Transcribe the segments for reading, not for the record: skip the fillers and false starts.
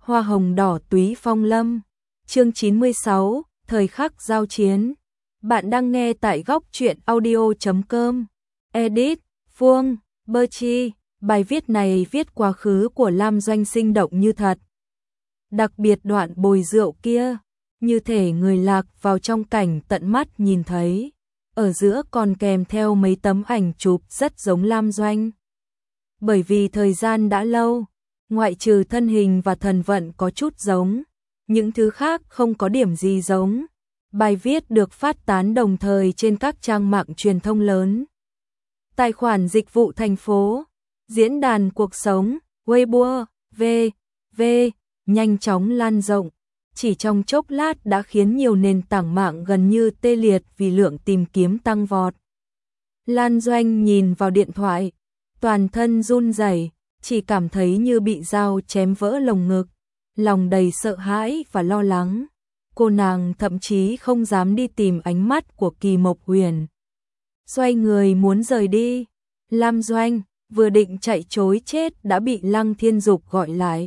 Hoa hồng đỏ túy phong lâm. Chương 96, thời khắc giao chiến. Bạn đang nghe tại góc truyện audio.com. Edit, Phương, Berchi. Bài viết này viết quá khứ của Lam Doanh sinh động như thật. Đặc biệt đoạn bồi rượu kia, như thể người lạc vào trong cảnh tận mắt nhìn thấy. Ở giữa còn kèm theo mấy tấm ảnh chụp rất giống Lam Doanh. Bởi vì thời gian đã lâu, ngoại trừ thân hình và thần vận có chút giống, những thứ khác không có điểm gì giống. Bài viết được phát tán đồng thời trên các trang mạng truyền thông lớn. Tài khoản dịch vụ thành phố, diễn đàn cuộc sống, Weibo, v.v. nhanh chóng lan rộng. Chỉ trong chốc lát đã khiến nhiều nền tảng mạng gần như tê liệt vì lượng tìm kiếm tăng vọt. Lam Doanh nhìn vào điện thoại, toàn thân run rẩy, chỉ cảm thấy như bị dao chém vỡ lồng ngực, lòng đầy sợ hãi và lo lắng. Cô nàng thậm chí không dám đi tìm ánh mắt của Kỳ Mộc Huyền. Xoay người muốn rời đi, Lam Doanh vừa định chạy trối chết đã bị Lăng Thiên Dục gọi lại.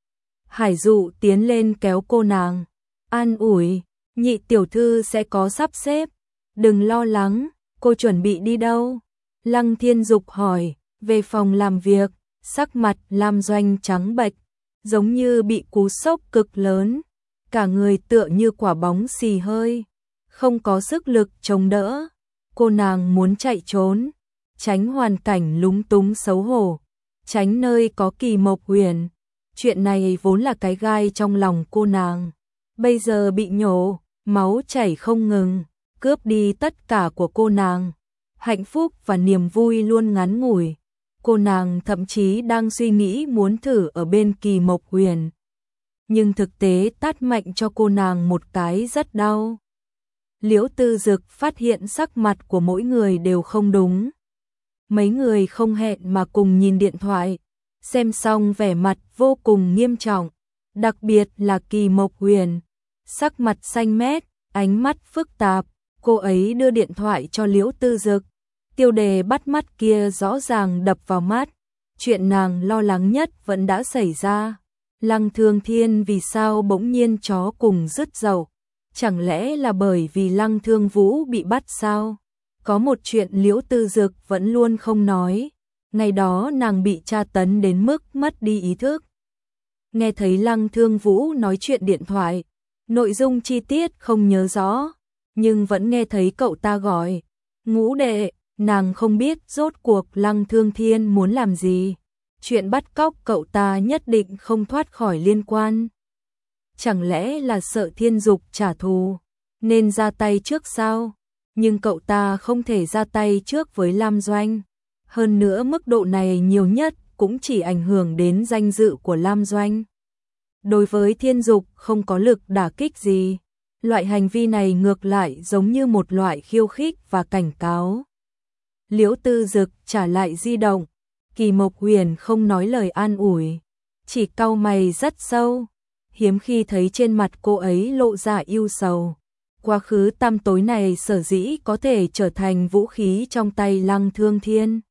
Hải Dụ tiến lên kéo cô nàng, an ủi, nhị tiểu thư sẽ có sắp xếp, đừng lo lắng. Cô chuẩn bị đi đâu? Lăng Thiên Dục hỏi. Về phòng làm việc. Sắc mặt Lam Doanh trắng bệch, giống như bị cú sốc cực lớn, cả người tựa như quả bóng xì hơi, không có sức lực chống đỡ. Cô nàng muốn chạy trốn, tránh hoàn cảnh lúng túng xấu hổ, tránh nơi có Kỳ Mộc Huyền. Chuyện này vốn là cái gai trong lòng cô nàng, bây giờ bị nhổ, máu chảy không ngừng, cướp đi tất cả của cô nàng. Hạnh phúc và niềm vui luôn ngắn ngủi. Cô nàng thậm chí đang suy nghĩ muốn thử ở bên Kỳ Mộc Huyền. Nhưng thực tế tát mạnh cho cô nàng một cái rất đau. Liễu Tư Dực phát hiện sắc mặt của mỗi người đều không đúng. Mấy người không hẹn mà cùng nhìn điện thoại, xem xong vẻ mặt vô cùng nghiêm trọng, đặc biệt là Kỳ Mộc Huyền. Sắc mặt xanh mét, ánh mắt phức tạp, cô ấy đưa điện thoại cho Liễu Tư Dực. Tiêu đề bắt mắt kia rõ ràng đập vào mắt, chuyện nàng lo lắng nhất vẫn đã xảy ra. Lăng Thương Thiên vì sao bỗng nhiên chó cùng rứt dậu? Chẳng lẽ là bởi vì Lăng Thương Vũ bị bắt sao? Có một chuyện Liễu Tư Dực vẫn luôn không nói, ngày đó nàng bị tra tấn đến mức mất đi ý thức. Nghe thấy Lăng Thương Vũ nói chuyện điện thoại, nội dung chi tiết không nhớ rõ, nhưng vẫn nghe thấy cậu ta gọi Ngũ đệ. Nàng không biết rốt cuộc Lăng Thương Thiên muốn làm gì. Chuyện bắt cóc cậu ta nhất định không thoát khỏi liên quan. Chẳng lẽ là sợ Thiên Dục trả thù, nên ra tay trước sao? Nhưng cậu ta không thể ra tay trước với Lam Doanh. Hơn nữa mức độ này nhiều nhất cũng chỉ ảnh hưởng đến danh dự của Lam Doanh. Đối với Thiên Dục không có lực đả kích gì. Loại hành vi này ngược lại giống như một loại khiêu khích và cảnh cáo. Liễu Tư Dực trả lại di động, Kỳ Mộc Huyền không nói lời an ủi, chỉ cau mày rất sâu, hiếm khi thấy trên mặt cô ấy lộ ra ưu sầu. Quá khứ tăm tối này sở dĩ có thể trở thành vũ khí trong tay Lăng Thương Thiên,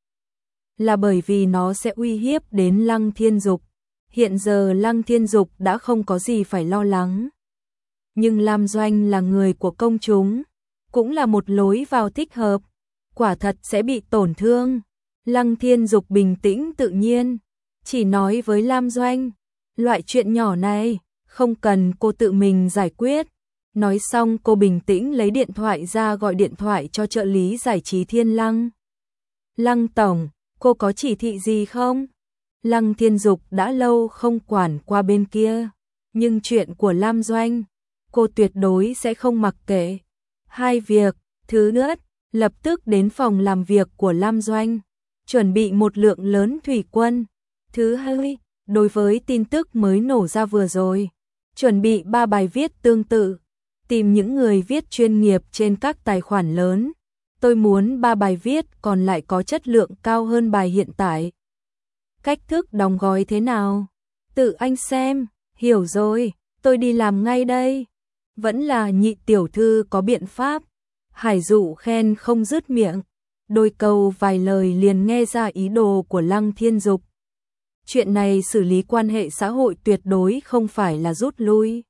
là bởi vì nó sẽ uy hiếp đến Lăng Thiên Dục. Hiện giờ Lăng Thiên Dục đã không có gì phải lo lắng. Nhưng Lam Doanh là người của công chúng, cũng là một lối vào thích hợp. Quả thật sẽ bị tổn thương. Lăng Thiên Dục bình tĩnh tự nhiên, chỉ nói với Lam Doanh, loại chuyện nhỏ này không cần cô tự mình giải quyết. Nói xong cô bình tĩnh lấy điện thoại ra gọi điện thoại cho trợ lý giải trí Thiên Lăng. Lăng tổng, cô có chỉ thị gì không? Lăng Thiên Dục đã lâu không quản qua bên kia, nhưng chuyện của Lam Doanh, cô tuyệt đối sẽ không mặc kệ. Hai việc, thứ nhất, lập tức đến phòng làm việc của Lam Doanh, chuẩn bị một lượng lớn thủy quân. Thứ hai, đối với tin tức mới nổ ra vừa rồi, chuẩn bị 3 bài viết tương tự, tìm những người viết chuyên nghiệp trên các tài khoản lớn. Tôi muốn 3 bài viết còn lại có chất lượng cao hơn bài hiện tại. Cách thức đóng gói thế nào? Tự anh xem, hiểu rồi, tôi đi làm ngay đây. Vẫn là nhị tiểu thư có biện pháp. Hải Dụ khen không dứt miệng, đôi câu vài lời liền nghe ra ý đồ của Lăng Thiên Dục. Chuyện này xử lý quan hệ xã hội tuyệt đối không phải là rút lui,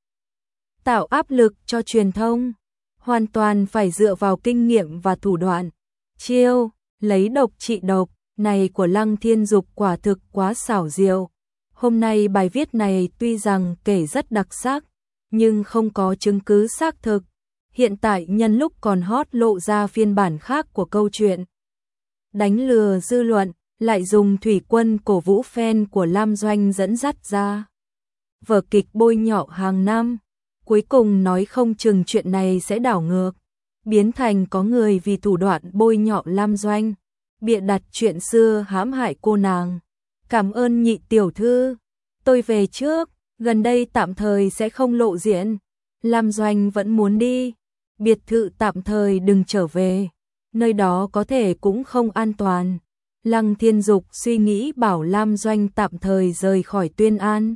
tạo áp lực cho truyền thông, hoàn toàn phải dựa vào kinh nghiệm và thủ đoạn. Chiêu lấy độc trị độc này của Lăng Thiên Dục quả thực quá xảo diệu. Hôm nay bài viết này tuy rằng kể rất đặc sắc, nhưng không có chứng cứ xác thực. Hiện tại nhân lúc còn hot lộ ra phiên bản khác của câu chuyện, đánh lừa dư luận, lại dùng thủy quân cổ vũ fan của Lam Doanh dẫn dắt ra vở kịch bôi nhọ hàng năm. Cuối cùng nói không chừng chuyện này sẽ đảo ngược, biến thành có người vì thủ đoạn bôi nhọ Lam Doanh, bịa đặt chuyện xưa hãm hại cô nàng. Cảm ơn Nhị tiểu thư, tôi về trước, gần đây tạm thời sẽ không lộ diện. Lam Doanh vẫn muốn đi, biệt thự tạm thời đừng trở về, nơi đó có thể cũng không an toàn. Lăng Thiên Dục suy nghĩ bảo Lam Doanh tạm thời rời khỏi Tuyên An,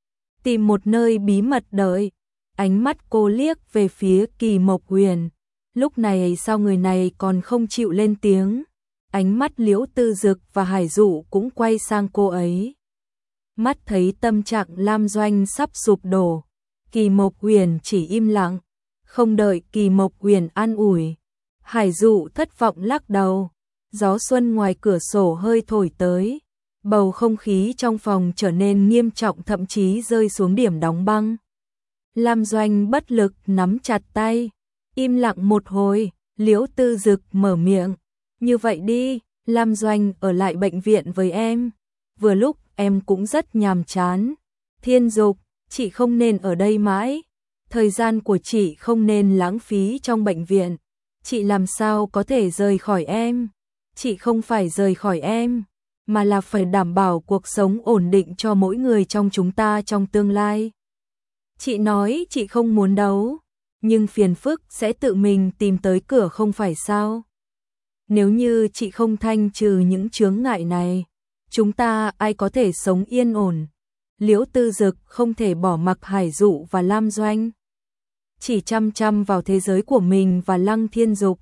tìm một nơi bí mật đợi. Ánh mắt cô liếc về phía Kỳ Mộc Huyền, lúc này sao người này còn không chịu lên tiếng. Ánh mắt Liễu Tư Dực và Hải Dụ cũng quay sang cô ấy. Mắt thấy tâm trạng Lam Doanh sắp sụp đổ, Kỳ Mộc Huyền chỉ im lặng, không đợi Kỳ Mộc Huyền an ủi. Hải Dụ thất vọng lắc đầu. Gió xuân ngoài cửa sổ hơi thổi tới, bầu không khí trong phòng trở nên nghiêm trọng, thậm chí rơi xuống điểm đóng băng. Lam Doanh bất lực nắm chặt tay, im lặng một hồi, Liễu Tư Dực mở miệng. Như vậy đi, Lam Doanh ở lại bệnh viện với em. Vừa lúc em cũng rất nhàm chán. Thiên Dục, chị không nên ở đây mãi. Thời gian của chị không nên lãng phí trong bệnh viện. Chị làm sao có thể rời khỏi em? Chị không phải rời khỏi em, mà là phải đảm bảo cuộc sống ổn định cho mỗi người trong chúng ta trong tương lai. Chị nói chị không muốn đấu, nhưng phiền phức sẽ tự mình tìm tới cửa không phải sao? Nếu như chị không thanh trừ những chướng ngại này, chúng ta ai có thể sống yên ổn? Liễu Tư Dực không thể bỏ mặc Hải Dụ và Lam Doanh, chỉ chăm chăm vào thế giới của mình và Lăng Thiên Dục,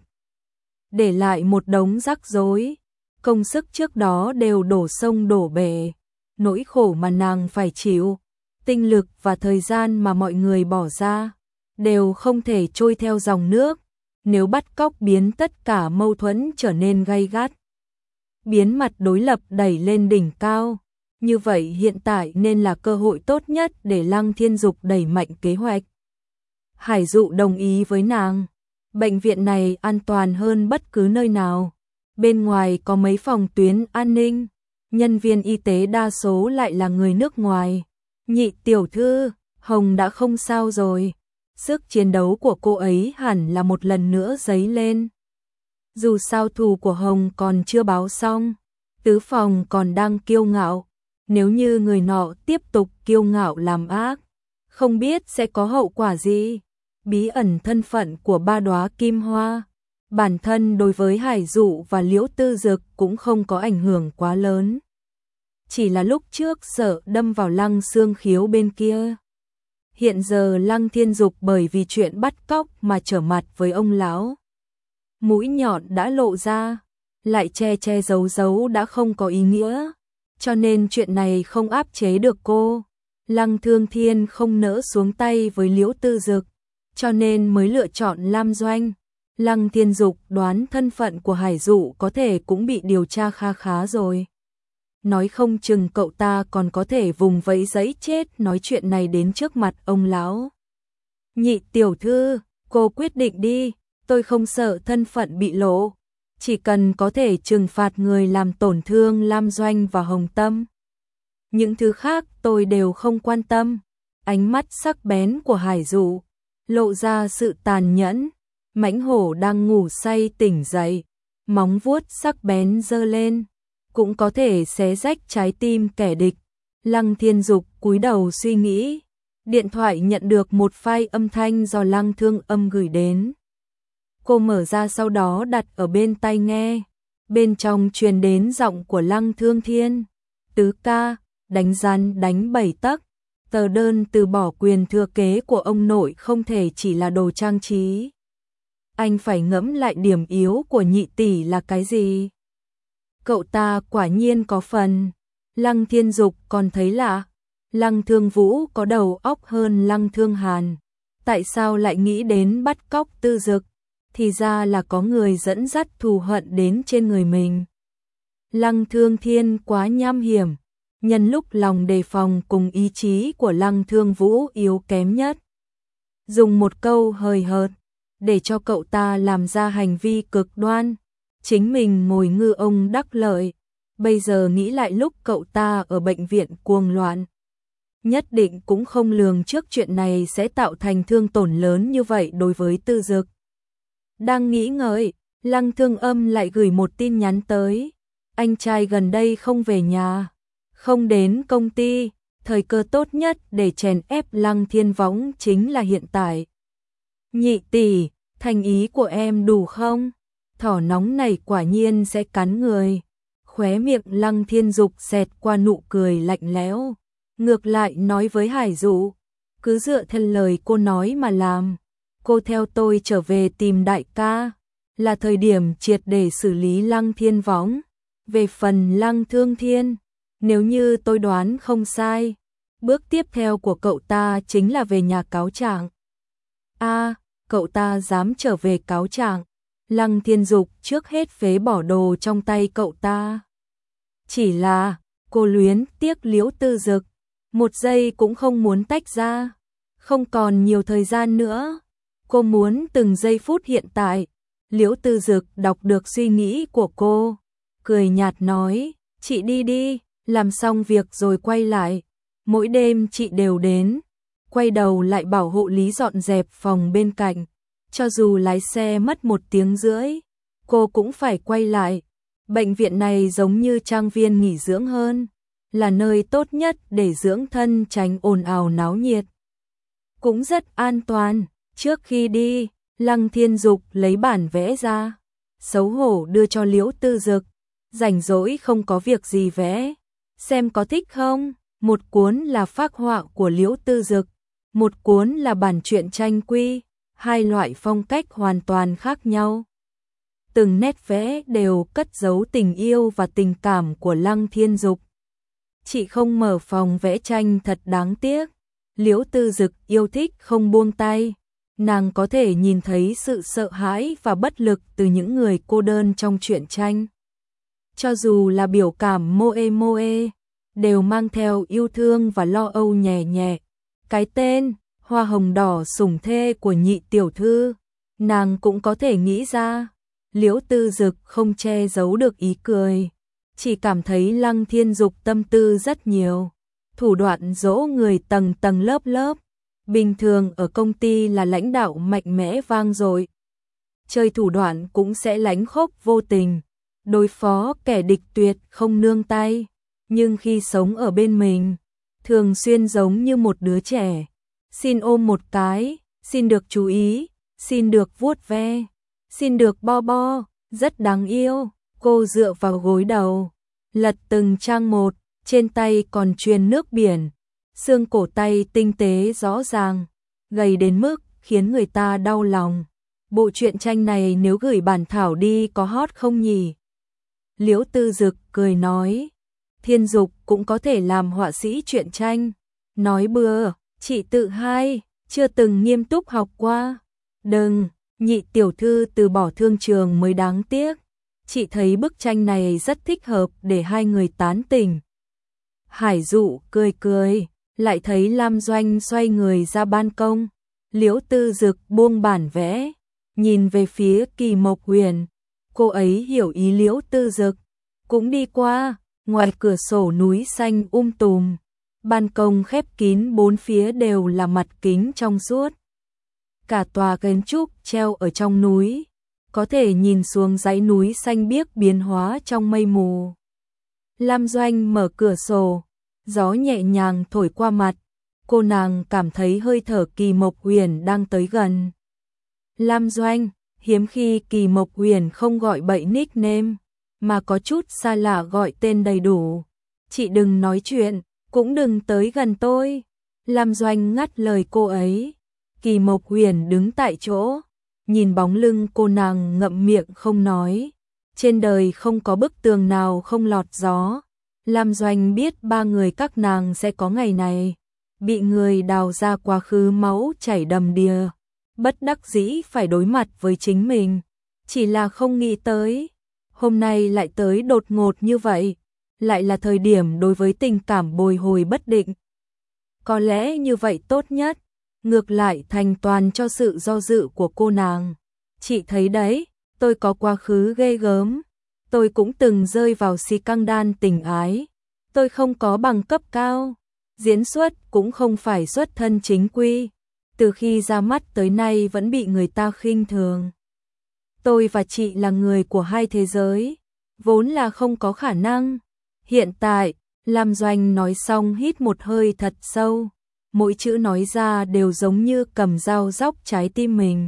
để lại một đống rắc rối. Công sức trước đó đều đổ sông đổ bể, nỗi khổ mà nàng phải chịu, tinh lực và thời gian mà mọi người bỏ ra, đều không thể trôi theo dòng nước. Nếu bắt cóc biến tất cả mâu thuẫn trở nên gay gắt, biến mặt đối lập đẩy lên đỉnh cao, như vậy hiện tại nên là cơ hội tốt nhất để Lăng Thiên Dục đẩy mạnh kế hoạch. Hải Dụ đồng ý với nàng. Bệnh viện này an toàn hơn bất cứ nơi nào. Bên ngoài có mấy phòng tuyến an ninh, nhân viên y tế đa số lại là người nước ngoài. Nhị tiểu thư, Hồng đã không sao rồi. Sức chiến đấu của cô ấy hẳn là một lần nữa dấy lên. Dù sao thù của Hồng còn chưa báo xong, tứ phòng còn đang kiêu ngạo. Nếu như người nọ tiếp tục kiêu ngạo làm ác, không biết sẽ có hậu quả gì. Bí ẩn thân phận của ba đóa kim hoa, bản thân đối với Hải Dụ và Liễu Tư Dực cũng không có ảnh hưởng quá lớn. Chỉ là lúc trước sợ đâm vào Lăng Xương Khiếu bên kia. Hiện giờ Lăng Thiên Dục bởi vì chuyện bắt cóc mà trở mặt với ông lão. Mũi nhọn đã lộ ra, lại che che giấu giấu đã không có ý nghĩa, cho nên chuyện này không áp chế được cô. Lăng Thương Thiên không nỡ xuống tay với Liễu Tư Dực, cho nên mới lựa chọn Lam Doanh. Lăng Thiên Dục đoán thân phận của Hải Dụ có thể cũng bị điều tra kha khá rồi. Nói không chừng cậu ta còn có thể vùng vẫy giấy chết nói chuyện này đến trước mặt ông lão. Nhị tiểu thư, cô quyết định đi, tôi không sợ thân phận bị lộ. Chỉ cần có thể trừng phạt người làm tổn thương Lam Doanh và Hồng Tâm. Những thứ khác tôi đều không quan tâm. Ánh mắt sắc bén của Hải Dụ lộ ra sự tàn nhẫn. Mãnh hổ đang ngủ say tỉnh dậy, móng vuốt sắc bén giơ lên, cũng có thể xé rách trái tim kẻ địch. Lăng Thiên Dục cúi đầu suy nghĩ, điện thoại nhận được một file âm thanh do Lăng Thương Âm gửi đến. Cô mở ra sau đó đặt ở bên tai nghe, bên trong truyền đến giọng của Lăng Thương Thiên. Tứ ca, đánh rắn đánh 7 tấc, tờ đơn từ bỏ quyền thừa kế của ông nội không thể chỉ là đồ trang trí. Anh phải ngẫm lại điểm yếu của nhị tỷ là cái gì. Cậu ta quả nhiên có phần Lăng Thiên Dục còn thấy lạ, Lăng Thương Vũ có đầu óc hơn Lăng Thương Hàn, tại sao lại nghĩ đến bắt cóc Tư Dực, thì ra là có người dẫn dắt thù hận đến trên người mình. Lăng Thương Thiên quá nham hiểm, nhân lúc lòng đề phòng cùng ý chí của Lăng Thương Vũ yếu kém nhất. Dùng một câu hời hợt, để cho cậu ta làm ra hành vi cực đoan, chính mình ngồi ngư ông đắc lợi. Bây giờ nghĩ lại lúc cậu ta ở bệnh viện cuồng loạn, nhất định cũng không lường trước chuyện này sẽ tạo thành thương tổn lớn như vậy đối với Tư Dực. Đang nghĩ ngợi, Lăng Thương Âm lại gửi một tin nhắn tới. Anh trai gần đây không về nhà, không đến công ty, thời cơ tốt nhất để chèn ép Lăng Thiên Võng chính là hiện tại. Nhị tỷ, thành ý của em đủ không? Thỏ nóng này quả nhiên sẽ cắn người. Khóe miệng Lăng Thiên Dục xẹt qua nụ cười lạnh lẽo, ngược lại nói với Hải Dụ, cứ dựa theo lời cô nói mà làm. Cô theo tôi trở về tìm đại ca, là thời điểm triệt để xử lý Lăng Thiên Võng. Về phần Lăng Thương Thiên, nếu như tôi đoán không sai, bước tiếp theo của cậu ta chính là về nhà cáo trạng. Cậu ta dám trở về cáo trạng. Lăng Thiên Dục trước hết phế bỏ đồ trong tay cậu ta. Chỉ là, cô luyến tiếc Liễu Tư Dực, một giây cũng không muốn tách ra. Không còn nhiều thời gian nữa, cô muốn từng giây phút hiện tại. Liễu Tư Dực đọc được suy nghĩ của cô, cười nhạt nói, chị đi đi, làm xong việc rồi quay lại. Mỗi đêm chị đều đến, quay đầu lại bảo hộ lý dọn dẹp phòng bên cạnh. Cho dù lái xe mất 1 tiếng rưỡi, cô cũng phải quay lại. Bệnh viện này giống như trang viên nghỉ dưỡng hơn, là nơi tốt nhất để dưỡng thân tránh ồn ào náo nhiệt. Cũng rất an toàn. Trước khi đi, Lăng Thiên Dục lấy bản vẽ ra, xấu hổ đưa cho Liễu Tư Dực. Rảnh rỗi không có việc gì vẽ, xem có thích không? Một cuốn là phác họa của Liễu Tư Dực, một cuốn là bản truyện tranh quy, hai loại phong cách hoàn toàn khác nhau. Từng nét vẽ đều cất giấu tình yêu và tình cảm của Lăng Thiên Dục. Chị không mở phòng vẽ tranh thật đáng tiếc. Liễu Tư Dực yêu thích không buông tay. Nàng có thể nhìn thấy sự sợ hãi và bất lực từ những người cô đơn trong truyện tranh. Cho dù là biểu cảm moe, đều mang theo yêu thương và lo âu nhẹ nhẹ. Cái tên, Hoa Hồng Đỏ sủng thê của nhị tiểu thư, nàng cũng có thể nghĩ ra. Liễu Tư Dực không che giấu được ý cười, chỉ cảm thấy Lăng Thiên Dục tâm tư rất nhiều, thủ đoạn dỗ người tầng tầng lớp lớp. Bình thường ở công ty là lãnh đạo mạnh mẽ vang dội, chơi thủ đoạn cũng sẽ lánh khóc vô tình, đối phó kẻ địch tuyệt không nương tay. Nhưng khi sống ở bên mình, thường xuyên giống như một đứa trẻ, xin ôm một cái, xin được chú ý, xin được vuốt ve, xin được bo bo, rất đáng yêu. Cô dựa vào gối đầu, lật từng trang một, trên tay còn truyền nước biển, xương cổ tay tinh tế rõ ràng, gầy đến mức khiến người ta đau lòng. Bộ truyện tranh này nếu gửi bản thảo đi có hot không nhỉ? Liễu Tư Dực cười nói, Thiên Dục cũng có thể làm họa sĩ truyện tranh. Nói bừa, chị tự hai, chưa từng nghiêm túc học qua. Đừng, nhị tiểu thư từ bỏ thương trường mới đáng tiếc. Chị thấy bức tranh này rất thích hợp để hai người tán tỉnh. Hải Dụ cười cười, lại thấy Lam Doanh xoay người ra ban công. Liễu Tư Dực buông bản vẽ, nhìn về phía Kỳ Mộc Huyền. Cô ấy hiểu ý Liễu Tư Dực, cũng đi qua. Ngoài cửa sổ núi xanh tùm, ban công khép kín, bốn phía đều là mặt kính trong suốt. Cả tòa kiến trúc treo ở trong núi, có thể nhìn xuống dãy núi xanh biếc biến hóa trong mây mù. Lam Doanh mở cửa sổ, gió nhẹ nhàng thổi qua mặt, cô nàng cảm thấy hơi thở Kỳ Mộc Huyền đang tới gần. Lam Doanh, hiếm khi Kỳ Mộc Huyền không gọi bậy nickname, mà có chút xa lạ gọi tên đầy đủ. Chị đừng nói chuyện, cũng đừng tới gần tôi. Lam Doanh ngắt lời cô ấy. Kỳ Mộc Huyền đứng tại chỗ, nhìn bóng lưng cô nàng ngậm miệng không nói. Trên đời không có bức tường nào không lọt gió, Lam Doanh biết ba người các nàng sẽ có ngày này, bị người đào ra quá khứ máu chảy đầm đìa, bất đắc dĩ phải đối mặt với chính mình, chỉ là không nghĩ tới, hôm nay lại tới đột ngột như vậy, lại là thời điểm đối với tình cảm bồi hồi bất định. Có lẽ như vậy tốt nhất, ngược lại thành toàn cho sự do dự của cô nàng. Chị thấy đấy, tôi có quá khứ ghê gớm, tôi cũng từng rơi vào si căng đan tình ái, tôi không có bằng cấp cao, diễn xuất cũng không phải xuất thân chính quy, từ khi ra mắt tới nay vẫn bị người ta khinh thường. Tôi và chị là người của hai thế giới, vốn là không có khả năng. Hiện tại, Lam Doanh nói xong hít một hơi thật sâu, mỗi chữ nói ra đều giống như cầm dao róc trái tim mình.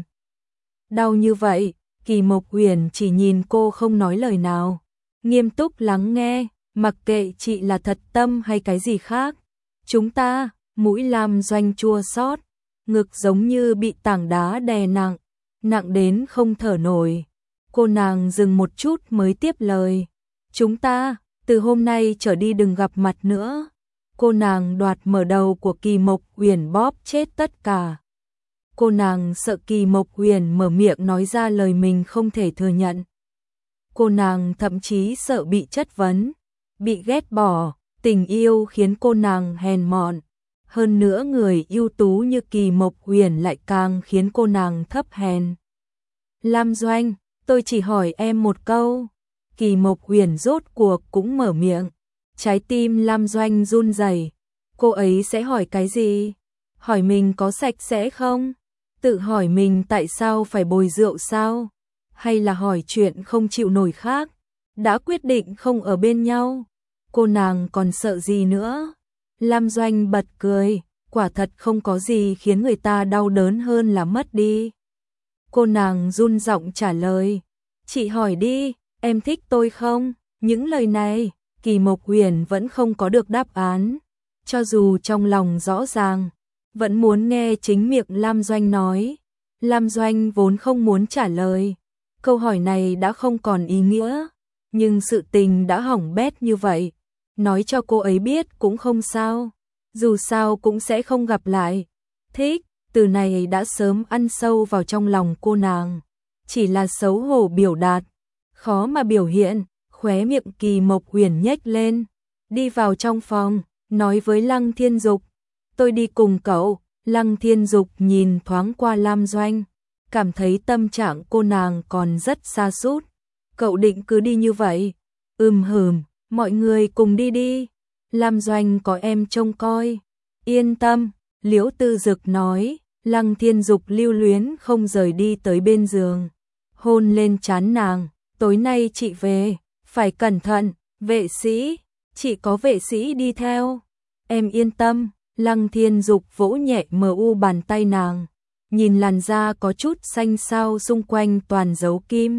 Đau như vậy, Kỳ Mộc Uyển chỉ nhìn cô không nói lời nào, nghiêm túc lắng nghe, mặc kệ chị là thật tâm hay cái gì khác. Chúng ta, mũi Lam Doanh chua xót, ngực giống như bị tảng đá đè nặng, nặng đến không thở nổi. Cô nàng dừng một chút mới tiếp lời. Chúng ta, từ hôm nay trở đi đừng gặp mặt nữa. Cô nàng đoạt mở đầu của Kỳ Mộc Uyển bóp chết tất cả. Cô nàng sợ Kỳ Mộc Uyển mở miệng nói ra lời mình không thể thừa nhận. Cô nàng thậm chí sợ bị chất vấn, bị ghét bỏ, tình yêu khiến cô nàng hèn mọn. Hơn nữa người ưu tú như Kỳ Mộc Uyển lại càng khiến cô nàng thấp hèn. Lam Doanh, tôi chỉ hỏi em một câu. Kỳ Mộc Uyển rốt cuộc cũng mở miệng. Trái tim Lam Doanh run rẩy. Cô ấy sẽ hỏi cái gì? Hỏi mình có sạch sẽ không? Tự hỏi mình tại sao phải bồi rượu sao? Hay là hỏi chuyện không chịu nổi khác? Đã quyết định không ở bên nhau, cô nàng còn sợ gì nữa? Lam Doanh bật cười, quả thật không có gì khiến người ta đau đớn hơn là mất đi. Cô nàng run giọng trả lời, chị hỏi đi, em thích tôi không? Những lời này, Kỳ Mộc Uyển vẫn không có được đáp án, cho dù trong lòng rõ ràng, vẫn muốn nghe chính miệng Lam Doanh nói. Lam Doanh vốn không muốn trả lời, câu hỏi này đã không còn ý nghĩa, nhưng sự tình đã hỏng bét như vậy, nói cho cô ấy biết cũng không sao, dù sao cũng sẽ không gặp lại. Thích, từ này đã sớm ăn sâu vào trong lòng cô nàng, chỉ là xấu hổ biểu đạt, khó mà biểu hiện. Khóe miệng Kỳ Mộc Uyển nhếch lên, đi vào trong phòng, nói với Lăng Thiên Dục, tôi đi cùng cậu. Lăng Thiên Dục nhìn thoáng qua Lam Doanh, cảm thấy tâm trạng cô nàng còn rất sa sút. Cậu định cứ đi như vậy? Hừm, mọi người cùng đi đi. Lam Doanh có em trông coi. Yên tâm, Liễu Tư Dực nói. Lăng Thiên Dục lưu luyến không rời đi tới bên giường, hôn lên trán nàng. Tối nay chị về, phải cẩn thận, vệ sĩ, chị có vệ sĩ đi theo. Em yên tâm. Lăng Thiên Dục vỗ nhẹ mu bàn tay nàng, nhìn làn da có chút xanh xao xung quanh toàn dấu kim.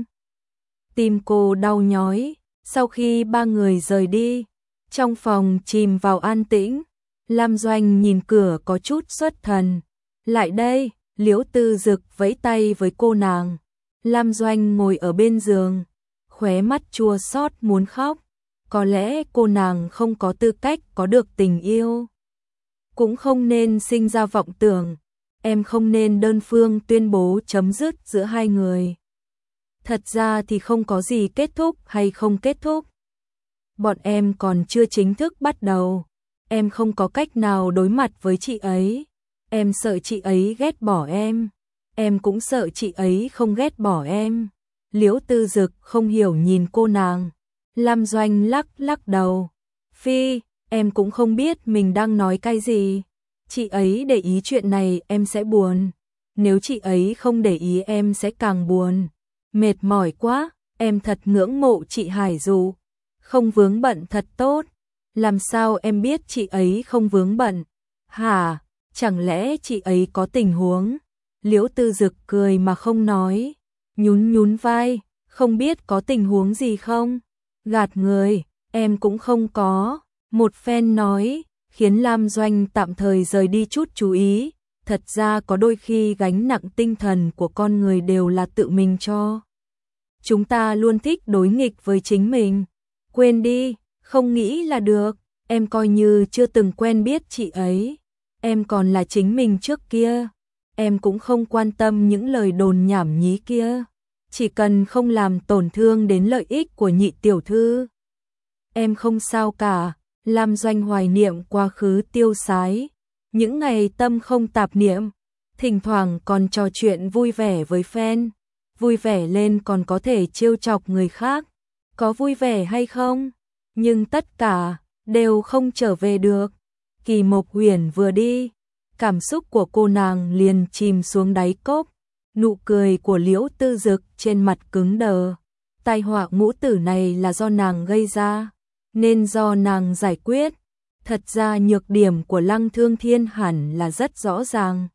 Tim cô đau nhói. Sau khi ba người rời đi, trong phòng chìm vào an tĩnh, Lam Doanh nhìn cửa có chút xuất thần. Lại đây, Liễu Tư Dực vẫy tay với cô nàng. Lam Doanh ngồi ở bên giường, khóe mắt chua xót muốn khóc. Có lẽ cô nàng không có tư cách có được tình yêu, cũng không nên sinh ra vọng tưởng, em không nên đơn phương tuyên bố chấm dứt giữa hai người. Thật ra thì không có gì kết thúc hay không kết thúc. Bọn em còn chưa chính thức bắt đầu. Em không có cách nào đối mặt với chị ấy. Em sợ chị ấy ghét bỏ em. Em cũng sợ chị ấy không ghét bỏ em. Liễu Tư Dực không hiểu nhìn cô nàng. Lam Doanh lắc đầu. Phi, em cũng không biết mình đang nói cái gì. Chị ấy để ý chuyện này em sẽ buồn. Nếu chị ấy không để ý em sẽ càng buồn. Mệt mỏi quá, em thật ngưỡng mộ chị Hải Dù. Không vướng bận thật tốt. Làm sao em biết chị ấy không vướng bận? Hả, chẳng lẽ chị ấy có tình huống? Liễu Tư Dực cười mà không nói. Nhún vai, không biết có tình huống gì không? Gạt người, em cũng không có. Một phen nói, khiến Lam Doanh tạm thời rời đi chút chú ý. Thật ra có đôi khi gánh nặng tinh thần của con người đều là tự mình cho. Chúng ta luôn thích đối nghịch với chính mình. Quên đi, Không nghĩ là được, em coi như chưa từng quen biết chị ấy. Em còn là chính mình trước kia. Em cũng không quan tâm những lời đồn nhảm nhí kia. Chỉ cần không làm tổn thương đến lợi ích của nhị tiểu thư. Em không sao cả. Lam Doanh hoài niệm quá khứ tiêu sái. Những ngày tâm không tạp niệm. Thỉnh thoảng còn trò chuyện vui vẻ với fan. Vui vẻ lên còn có thể trêu chọc người khác. Có vui vẻ hay không? Nhưng tất cả đều không trở về được. Kỳ Mộc Huyền vừa đi, cảm xúc của cô nàng liền chìm xuống đáy cốc. Nụ cười của Liễu Tư Dực trên mặt cứng đờ. Tai họa ngũ tử này là do nàng gây ra, nên do nàng giải quyết. Thật ra nhược điểm của Lăng Thương Thiên hẳn là rất rõ ràng.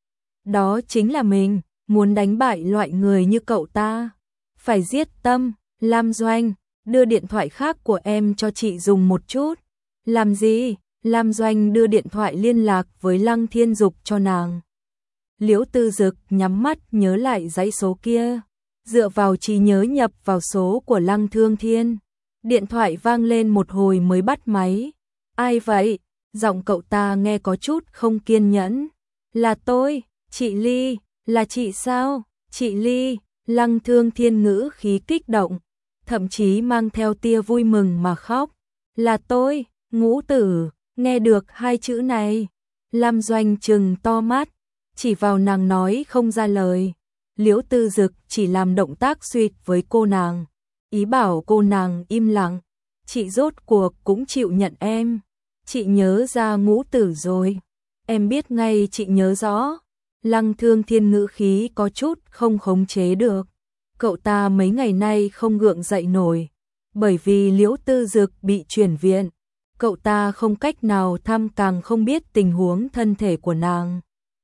Đó chính là mình muốn đánh bại loại người như cậu ta. Phải giết tâm. Lam Doanh, đưa điện thoại khác của em cho chị dùng một chút. Làm gì? Lam Doanh đưa điện thoại liên lạc với Lăng Thiên Dục cho nàng. Liễu Tư Dực nhắm mắt nhớ lại dãy số kia, dựa vào trí nhớ nhập vào số của Lăng Thương Thiên. Điện thoại vang lên một hồi mới bắt máy. Ai vậy? Giọng cậu ta nghe có chút không kiên nhẫn. Là tôi, chị Ly. Là chị sao? Chị Ly. Lăng Thương Thiên ngữ khí kích động, thậm chí mang theo tia vui mừng mà khóc. Là tôi, Ngũ tử. Nghe được hai chữ này, Lam Doanh trừng to mắt, chỉ vào nàng nói không ra lời. Liễu Tư Dực chỉ làm động tác suýt với cô nàng, ý bảo cô nàng im lặng. Chị rốt cuộc cũng chịu nhận em. Chị nhớ ra Ngũ tử rồi. Em biết ngay chị nhớ rõ. Lăng Thương Thiên ngữ khí có chút không khống chế được. Cậu ta mấy ngày nay không gượng dậy nổi, bởi vì Liễu Tư Dực bị chuyển viện. Cậu ta không cách nào thăm, càng không biết tình huống thân thể của nàng.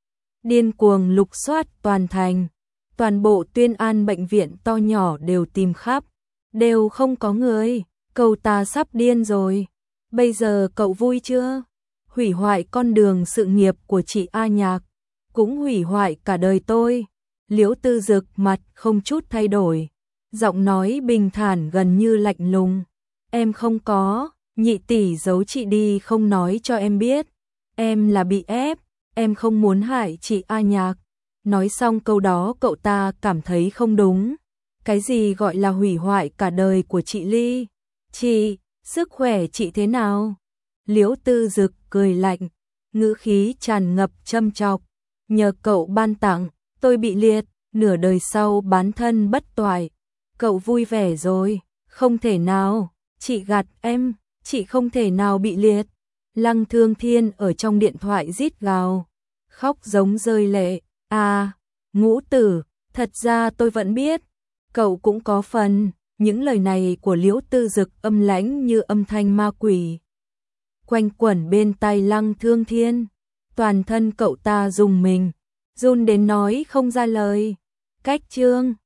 Điên cuồng lục soát toàn thành, toàn bộ Tuyên An bệnh viện to nhỏ đều tìm khắp, đều không có người. Cậu ta sắp điên rồi. Bây giờ cậu vui chưa? Hủy hoại con đường sự nghiệp của chị A Nhạc, cũng hủy hoại cả đời tôi. Liễu Tư Dực mặt không chút thay đổi, giọng nói bình thản gần như lạnh lùng. Em không có. Nhị tỷ giấu chị đi không nói cho em biết. Em là bị ép, em không muốn hại chị A Nhạc. Nói xong câu đó cậu ta cảm thấy không đúng. Cái gì gọi là hủy hoại cả đời của chị Ly? Chị, sức khỏe chị thế nào? Liễu Tư Dực cười lạnh, ngữ khí tràn ngập châm chọc. Nhờ cậu ban tặng, tôi bị liệt, nửa đời sau bán thân bất toại. Cậu vui vẻ rồi, không thể nào, chị gạt em. Chị không thể nào bị liệt. Lăng Thương Thiên ở trong điện thoại rít gào, khóc giống rơi lệ. À, Ngũ tử, thật ra tôi vẫn biết, cậu cũng có phần. Những lời này của Liễu Tư Dực âm lãnh như âm thanh ma quỷ, quanh quẩn bên tai Lăng Thương Thiên. Toàn thân cậu ta rùng mình, run đến nói không ra lời. Cách chương